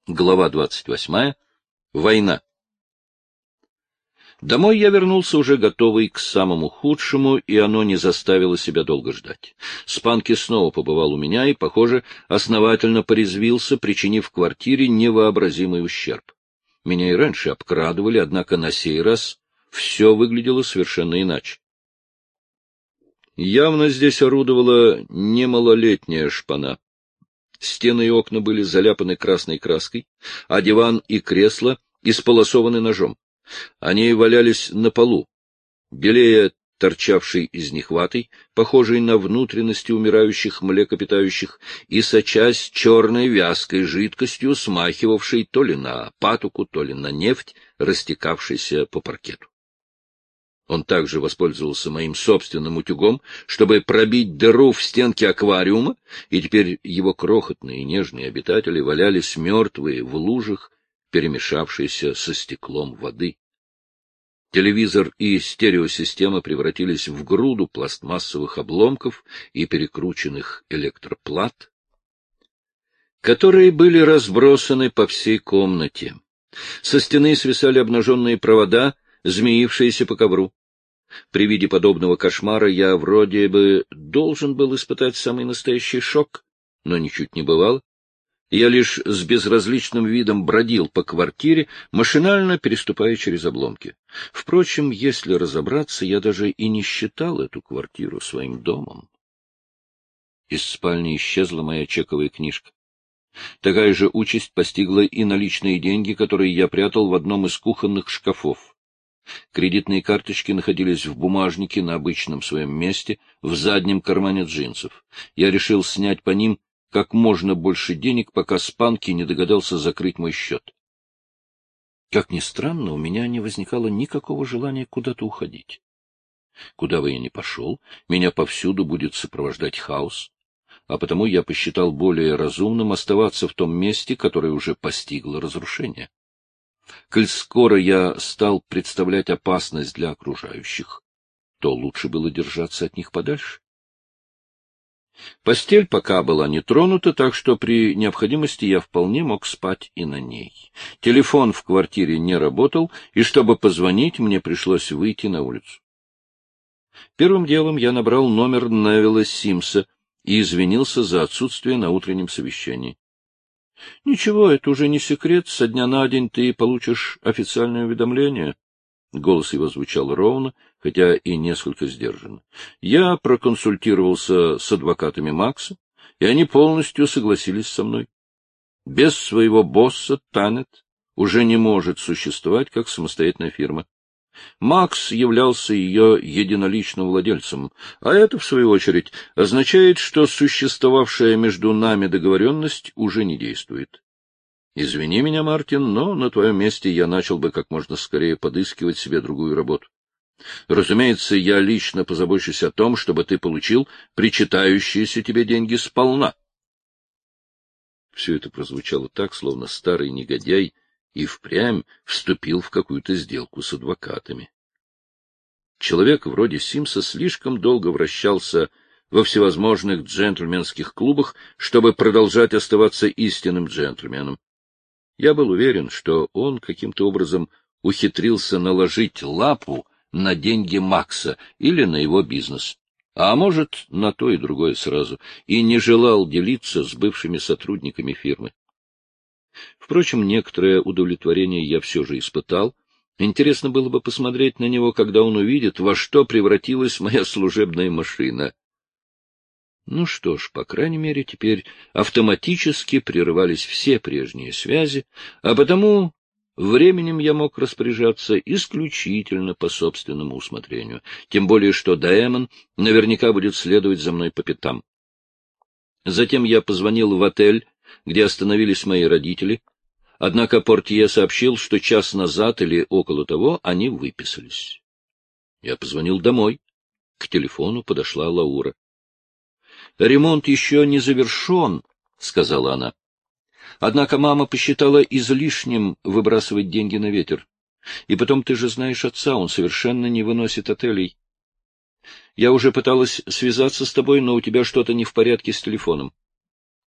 Глава 28. Война. Домой я вернулся уже готовый к самому худшему, и оно не заставило себя долго ждать. Спанки снова побывал у меня и, похоже, основательно порезвился, причинив квартире невообразимый ущерб. Меня и раньше обкрадывали, однако на сей раз все выглядело совершенно иначе. Явно здесь орудовала немалолетняя шпана. Стены и окна были заляпаны красной краской, а диван и кресло исполосованы ножом. Они валялись на полу, белее торчавшей из них ватой, похожей на внутренности умирающих млекопитающих, и сочась черной вязкой жидкостью, смахивавшей то ли на патоку, то ли на нефть, растекавшейся по паркету. Он также воспользовался моим собственным утюгом, чтобы пробить дыру в стенке аквариума, и теперь его крохотные нежные обитатели валялись мертвые в лужах, перемешавшейся со стеклом воды. Телевизор и стереосистема превратились в груду пластмассовых обломков и перекрученных электроплат, которые были разбросаны по всей комнате. Со стены свисали обнаженные провода, змеившиеся по ковру. При виде подобного кошмара я вроде бы должен был испытать самый настоящий шок, но ничуть не бывало. Я лишь с безразличным видом бродил по квартире, машинально переступая через обломки. Впрочем, если разобраться, я даже и не считал эту квартиру своим домом. Из спальни исчезла моя чековая книжка. Такая же участь постигла и наличные деньги, которые я прятал в одном из кухонных шкафов. Кредитные карточки находились в бумажнике на обычном своем месте, в заднем кармане джинсов. Я решил снять по ним как можно больше денег, пока Спанки не догадался закрыть мой счет. Как ни странно, у меня не возникало никакого желания куда-то уходить. Куда бы я ни пошел, меня повсюду будет сопровождать хаос, а потому я посчитал более разумным оставаться в том месте, которое уже постигло разрушение. Коль скоро я стал представлять опасность для окружающих, то лучше было держаться от них подальше. Постель пока была не тронута, так что при необходимости я вполне мог спать и на ней. Телефон в квартире не работал, и чтобы позвонить, мне пришлось выйти на улицу. Первым делом я набрал номер Невилла Симса и извинился за отсутствие на утреннем совещании. — Ничего, это уже не секрет, со дня на день ты получишь официальное уведомление. Голос его звучал ровно, хотя и несколько сдержанно. Я проконсультировался с адвокатами Макса, и они полностью согласились со мной. Без своего босса Танет уже не может существовать как самостоятельная фирма. Макс являлся ее единоличным владельцем, а это, в свою очередь, означает, что существовавшая между нами договоренность уже не действует. Извини меня, Мартин, но на твоем месте я начал бы как можно скорее подыскивать себе другую работу. Разумеется, я лично позабочусь о том, чтобы ты получил причитающиеся тебе деньги сполна. Все это прозвучало так, словно старый негодяй и впрямь вступил в какую-то сделку с адвокатами. Человек вроде Симса слишком долго вращался во всевозможных джентльменских клубах, чтобы продолжать оставаться истинным джентльменом. Я был уверен, что он каким-то образом ухитрился наложить лапу на деньги Макса или на его бизнес, а может, на то и другое сразу, и не желал делиться с бывшими сотрудниками фирмы. Впрочем, некоторое удовлетворение я все же испытал. Интересно было бы посмотреть на него, когда он увидит, во что превратилась моя служебная машина. Ну что ж, по крайней мере, теперь автоматически прерывались все прежние связи, а потому временем я мог распоряжаться исключительно по собственному усмотрению, тем более что Даэмон наверняка будет следовать за мной по пятам. Затем я позвонил в отель, где остановились мои родители, однако портье сообщил, что час назад или около того они выписались. Я позвонил домой. К телефону подошла Лаура. — Ремонт еще не завершен, — сказала она. Однако мама посчитала излишним выбрасывать деньги на ветер. И потом, ты же знаешь отца, он совершенно не выносит отелей. Я уже пыталась связаться с тобой, но у тебя что-то не в порядке с телефоном.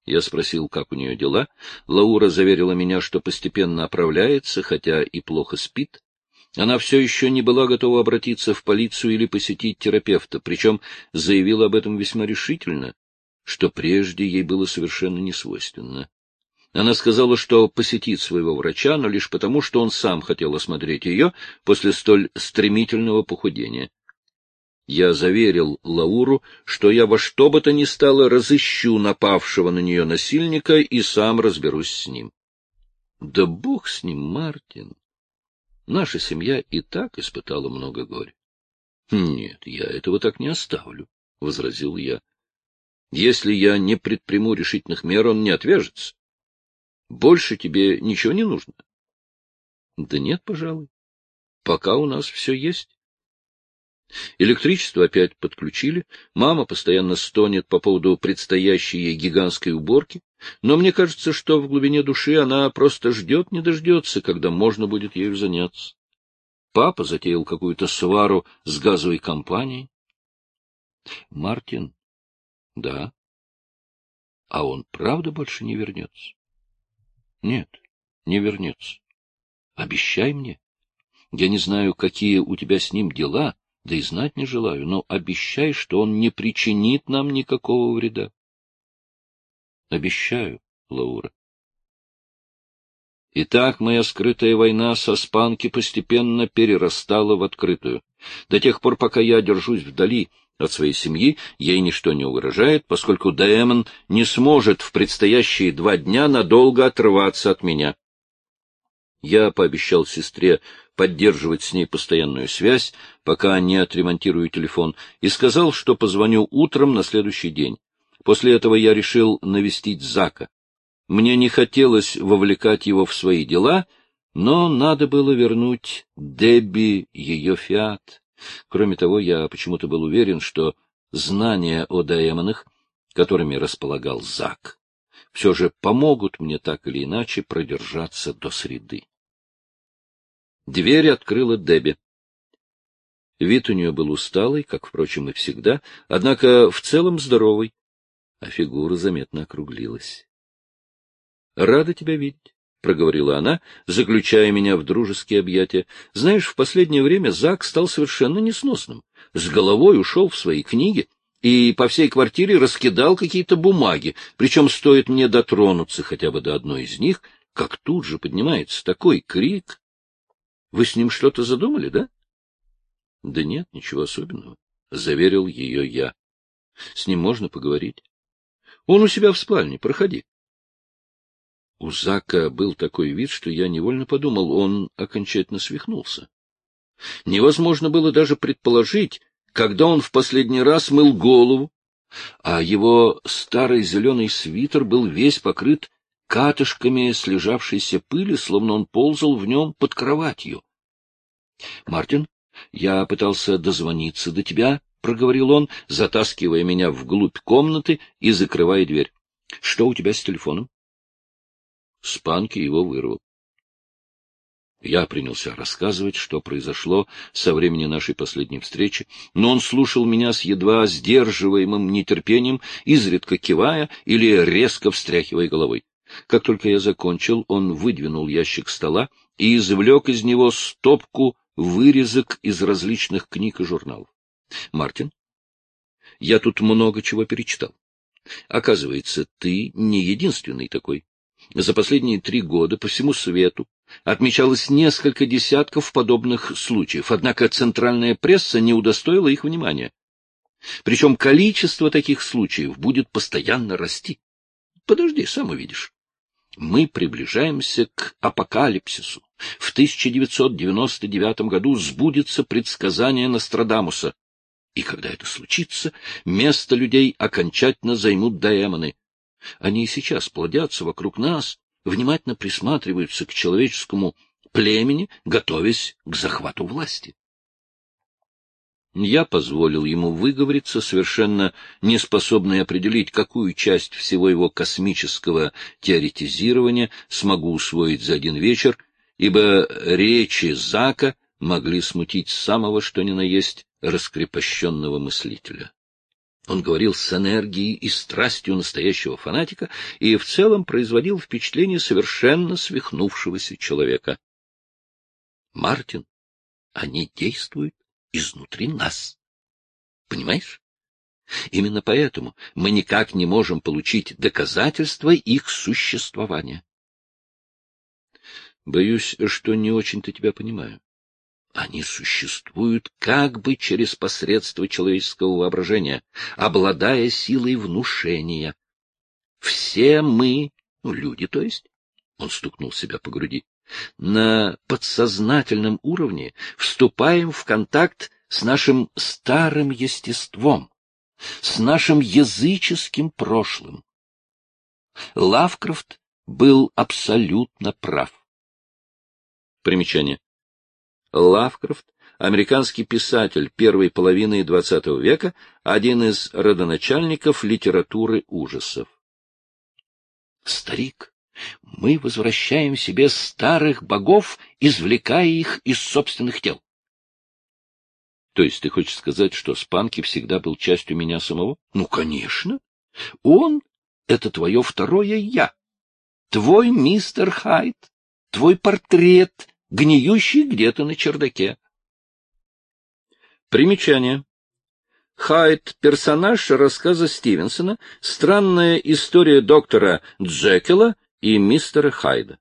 Я спросил, как у нее дела. Лаура заверила меня, что постепенно оправляется, хотя и плохо спит. Она все еще не была готова обратиться в полицию или посетить терапевта, причем заявила об этом весьма решительно, что прежде ей было совершенно несвойственно. Она сказала, что посетит своего врача, но лишь потому, что он сам хотел осмотреть ее после столь стремительного похудения. Я заверил Лауру, что я во что бы то ни стало разыщу напавшего на нее насильника и сам разберусь с ним. Да бог с ним, Мартин. Наша семья и так испытала много горя. — Нет, я этого так не оставлю, — возразил я. — Если я не предприму решительных мер, он не отвяжется. Больше тебе ничего не нужно? — Да нет, пожалуй. Пока у нас все есть. Электричество опять подключили, мама постоянно стонет по поводу предстоящей ей гигантской уборки, но мне кажется, что в глубине души она просто ждет, не дождется, когда можно будет ею заняться. Папа затеял какую-то свару с газовой компанией. Мартин? Да. А он правда больше не вернется? Нет, не вернется. Обещай мне. Я не знаю, какие у тебя с ним дела, да и знать не желаю, но обещай, что он не причинит нам никакого вреда. Обещаю, Лаура. Итак, моя скрытая война со Спанки постепенно перерастала в открытую. До тех пор, пока я держусь вдали от своей семьи, ей ничто не угрожает, поскольку Дэймон не сможет в предстоящие 2 дня надолго отрываться от меня. Я пообещал сестре поддерживать с ней постоянную связь, пока не отремонтирую телефон, и сказал, что позвоню утром на следующий день. После этого я решил навестить Зака. Мне не хотелось вовлекать его в свои дела, но надо было вернуть Дебби ее фиат. Кроме того, я почему-то был уверен, что знания о Дэймонах, которыми располагал Зак, все же помогут мне так или иначе продержаться до среды. Дверь открыла Дебби. Вид у нее был усталый, как, впрочем, и всегда, однако в целом здоровый, а фигура заметно округлилась. — Рада тебя видеть, — проговорила она, заключая меня в дружеские объятия. — Знаешь, в последнее время Зак стал совершенно несносным. С головой ушел в свои книги и по всей квартире раскидал какие-то бумаги, причем стоит мне дотронуться хотя бы до одной из них, как тут же поднимается такой крик. Вы с ним что-то задумали, да? — Да нет, ничего особенного, — заверил ее я. — С ним можно поговорить. Он у себя в спальне, проходи. У Зака был такой вид, что я невольно подумал, он окончательно свихнулся. Невозможно было даже предположить, когда он в последний раз мыл голову, а его старый зеленый свитер был весь покрыт катышками слежавшейся пыли, словно он ползал в нем под кроватью. — Мартин, я пытался дозвониться до тебя, — проговорил он, затаскивая меня вглубь комнаты и закрывая дверь. — Что у тебя с телефоном? Спанки его вырвал. Я принялся рассказывать, что произошло со времени нашей последней встречи, но он слушал меня с едва сдерживаемым нетерпением, изредка кивая или резко встряхивая головой. Как только я закончил, он выдвинул ящик стола и извлек из него стопку вырезок из различных книг и журналов. — Мартин, я тут много чего перечитал. Оказывается, ты не единственный такой. За последние 3 года по всему свету отмечалось несколько десятков подобных случаев, однако центральная пресса не удостоила их внимания. Причем количество таких случаев будет постоянно расти. Подожди, сам увидишь. Мы приближаемся к апокалипсису. В 1999 году сбудется предсказание Нострадамуса. И когда это случится, место людей окончательно займут демоны. Они и сейчас плодятся вокруг нас, внимательно присматриваются к человеческому племени, готовясь к захвату власти. Я позволил ему выговориться, совершенно неспособный определить, какую часть всего его космического теоретизирования смогу усвоить за один вечер, ибо речи Зака могли смутить самого что ни на есть раскрепощенного мыслителя. Он говорил с энергией и страстью настоящего фанатика и в целом производил впечатление совершенно свихнувшегося человека. Мартин, они действуют изнутри нас. Понимаешь? Именно поэтому мы никак не можем получить доказательства их существования. Боюсь, что не очень-то тебя понимаю. Они существуют как бы через посредство человеческого воображения, обладая силой внушения. Все мы, люди, то есть, он стукнул себя по груди, на подсознательном уровне вступаем в контакт с нашим старым естеством, с нашим языческим прошлым. Лавкрафт был абсолютно прав. Примечание. Лавкрафт, американский писатель первой половины XX века, один из родоначальников литературы ужасов. Старик, мы возвращаем себе старых богов, извлекая их из собственных тел. То есть ты хочешь сказать, что Спанки всегда был частью меня самого? Ну, конечно. Он — это твое второе «я». Твой мистер Хайд, твой портрет, гниющий где-то на чердаке. Примечание. Хайд — персонаж рассказа Стивенсона «Странная история доктора Джекила и мистера Хайда».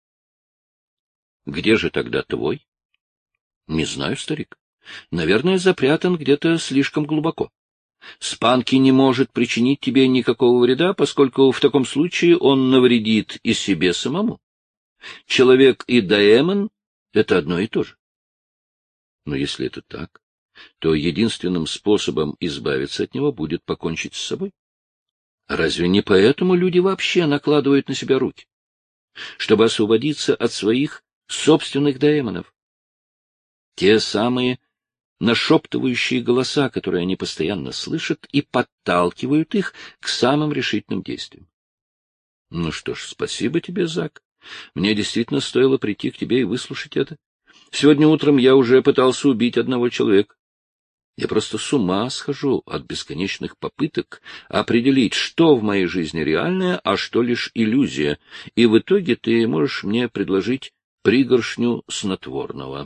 Где же тогда твой? Не знаю, старик. Наверное, запрятан где-то слишком глубоко. Спанки не может причинить тебе никакого вреда, поскольку в таком случае он навредит и себе самому. Человек и даэмон — это одно и то же. Но если это так, то единственным способом избавиться от него будет покончить с собой. Разве не поэтому люди вообще накладывают на себя руки? Чтобы освободиться от своих собственных даэмонов. Те самые нашептывающие голоса, которые они постоянно слышат, и подталкивают их к самым решительным действиям. Ну что ж, спасибо тебе, Зак. Мне действительно стоило прийти к тебе и выслушать это. Сегодня утром я уже пытался убить одного человека. Я просто с ума схожу от бесконечных попыток определить, что в моей жизни реальное, а что лишь иллюзия, и в итоге ты можешь мне предложить пригоршню снотворного.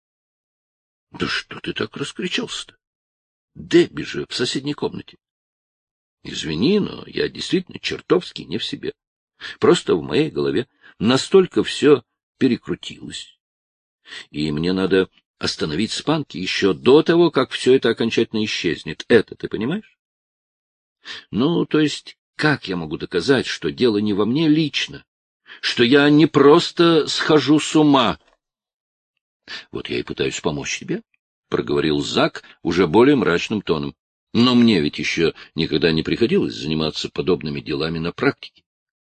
Да что ты так раскричался-то? Дебби же в соседней комнате. Извини, но я действительно чертовски не в себе. Просто в моей голове настолько все перекрутилось. И мне надо остановить Спанки еще до того, как все это окончательно исчезнет. Это ты понимаешь? Ну, то есть, как я могу доказать, что дело не во мне лично, что я не просто схожу с ума? Вот я и пытаюсь помочь тебе, — проговорил Зак уже более мрачным тоном. Но мне ведь еще никогда не приходилось заниматься подобными делами на практике.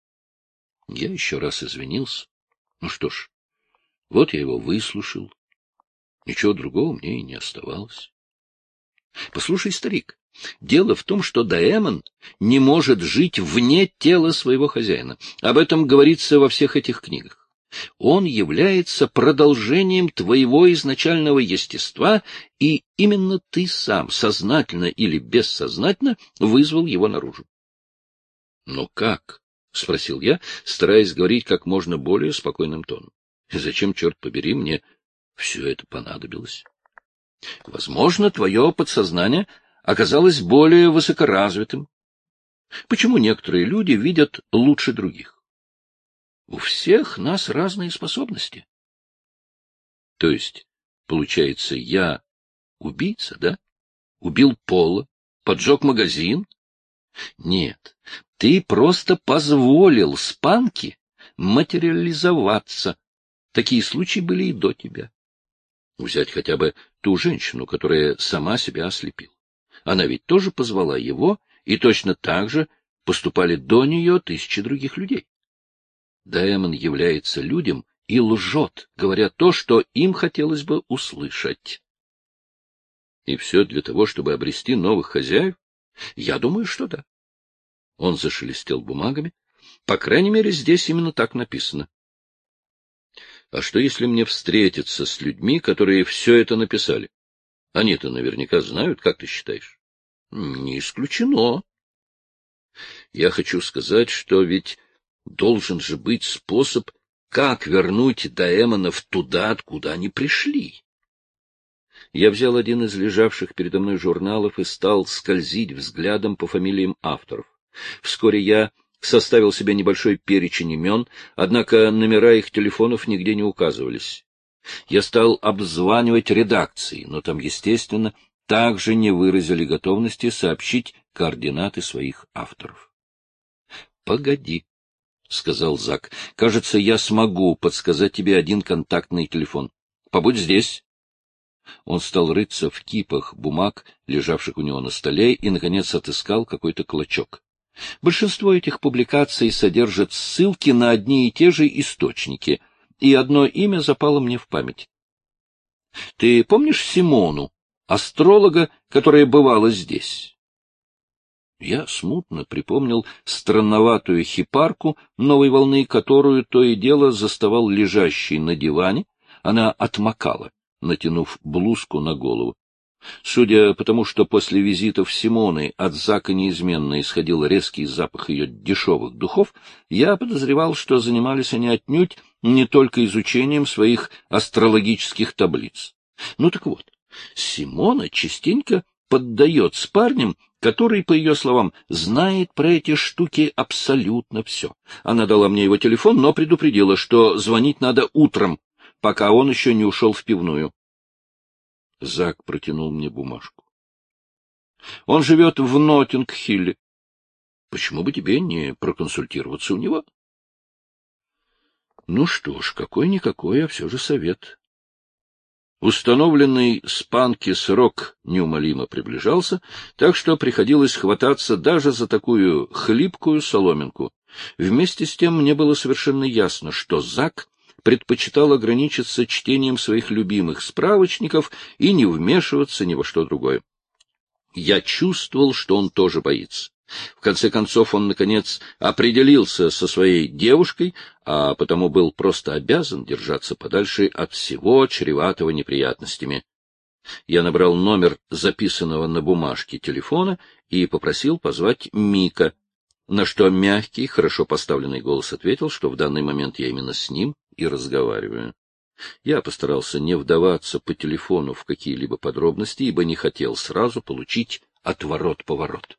Я еще раз извинился. Ну что ж, вот я его выслушал. Ничего другого мне и не оставалось. Послушай, старик, дело в том, что даэмон не может жить вне тела своего хозяина. Об этом говорится во всех этих книгах. Он является продолжением твоего изначального естества, и именно ты сам, сознательно или бессознательно, вызвал его наружу. — Но как? — спросил я, стараясь говорить как можно более спокойным тоном. — Зачем, черт побери, мне все это понадобилось? Возможно, твое подсознание оказалось более высокоразвитым. Почему некоторые люди видят лучше других? У всех нас разные способности. То есть, получается, я убийца, да? Убил Пола, поджег магазин? Нет, ты просто позволил Спанки материализоваться. Такие случаи были и до тебя. Взять хотя бы ту женщину, которая сама себя ослепила. Она ведь тоже позвала его, и точно так же поступали до нее тысячи других людей. Даэмон является людям и лжет, говоря то, что им хотелось бы услышать. И все для того, чтобы обрести новых хозяев? Я думаю, что да. Он зашелестел бумагами. По крайней мере, здесь именно так написано. А что, если мне встретиться с людьми, которые все это написали? Они-то наверняка знают, как ты считаешь? Не исключено. Я хочу сказать, что ведь должен же быть способ, как вернуть Даэмонов туда, откуда они пришли. Я взял один из лежавших передо мной журналов и стал скользить взглядом по фамилиям авторов. Вскоре я составил себе небольшой перечень имен, однако номера их телефонов нигде не указывались. Я стал обзванивать редакции, но там, естественно, также не выразили готовности сообщить координаты своих авторов. — Погоди, — сказал Зак, — кажется, я смогу подсказать тебе один контактный телефон. Побудь здесь. Он стал рыться в кипах бумаг, лежавших у него на столе, и, наконец, отыскал какой-то клочок. Большинство этих публикаций содержат ссылки на одни и те же источники, и одно имя запало мне в память. Ты помнишь Симону, астролога, которая бывала здесь? Я смутно припомнил странноватую хипарку новой волны, которую то и дело заставал лежащей на диване. Она отмокала, натянув блузку на голову. Судя по тому, что после визитов Симоны от Зака неизменно исходил резкий запах ее дешевых духов, я подозревал, что занимались они отнюдь не только изучением своих астрологических таблиц. Ну так вот, Симона частенько поддает с парнем, который, по ее словам, знает про эти штуки абсолютно все. Она дала мне его телефон, но предупредила, что звонить надо утром, пока он еще не ушел в пивную. Зак протянул мне бумажку. — Он живет в Ноттинг-Хилле. Почему бы тебе не проконсультироваться у него? Ну что ж, какой-никакой, а все же совет. Установленный с Панки срок неумолимо приближался, так что приходилось хвататься даже за такую хлипкую соломинку. Вместе с тем мне было совершенно ясно, что Зак предпочитал ограничиться чтением своих любимых справочников и не вмешиваться ни во что другое. Я чувствовал, что он тоже боится. В конце концов, он, наконец, определился со своей девушкой, а потому был просто обязан держаться подальше от всего чреватого неприятностями. Я набрал номер записанного на бумажке телефона и попросил позвать Мика, на что мягкий, хорошо поставленный голос ответил, что в данный момент я именно с ним и разговариваю. Я постарался не вдаваться по телефону в какие-либо подробности, ибо не хотел сразу получить отворот-поворот.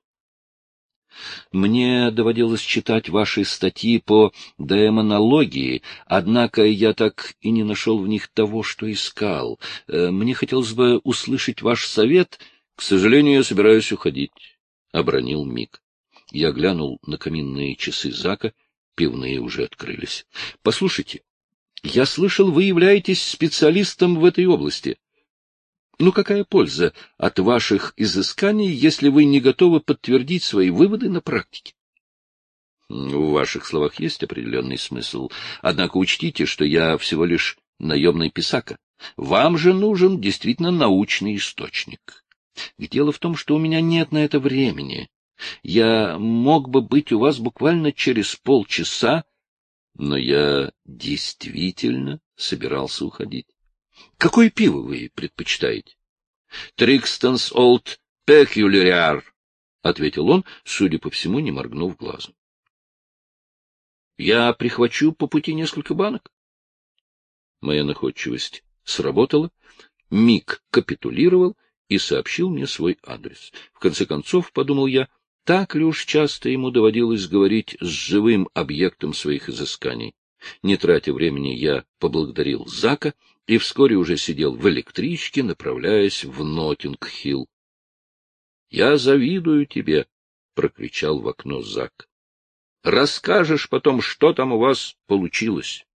Мне доводилось читать ваши статьи по демонологии, однако я так и не нашел в них того, что искал. Мне хотелось бы услышать ваш совет. — К сожалению, я собираюсь уходить, — обронил Мик. Я глянул на каминные часы Зака, пивные уже открылись. — Послушайте, я слышал, вы являетесь специалистом в этой области. Ну, какая польза от ваших изысканий, если вы не готовы подтвердить свои выводы на практике? В ваших словах есть определенный смысл, однако учтите, что я всего лишь наемный писака. Вам же нужен действительно научный источник. Дело в том, что у меня нет на это времени. Я мог бы быть у вас буквально через полчаса, но я действительно собирался уходить. Какое пиво вы предпочитаете? — Трикстонс Олд Пекюлериар, — ответил он, судя по всему, не моргнув глазом. — Я прихвачу по пути несколько банок. Моя находчивость сработала. Мик капитулировал и сообщил мне свой адрес. В конце концов, подумал я, так ли уж часто ему доводилось говорить с живым объектом своих изысканий. Не тратя времени, я поблагодарил Зака и вскоре уже сидел в электричке, направляясь в Ноттинг-Хилл. — Я завидую тебе, — прокричал в окно Зак. — Расскажешь потом, что там у вас получилось.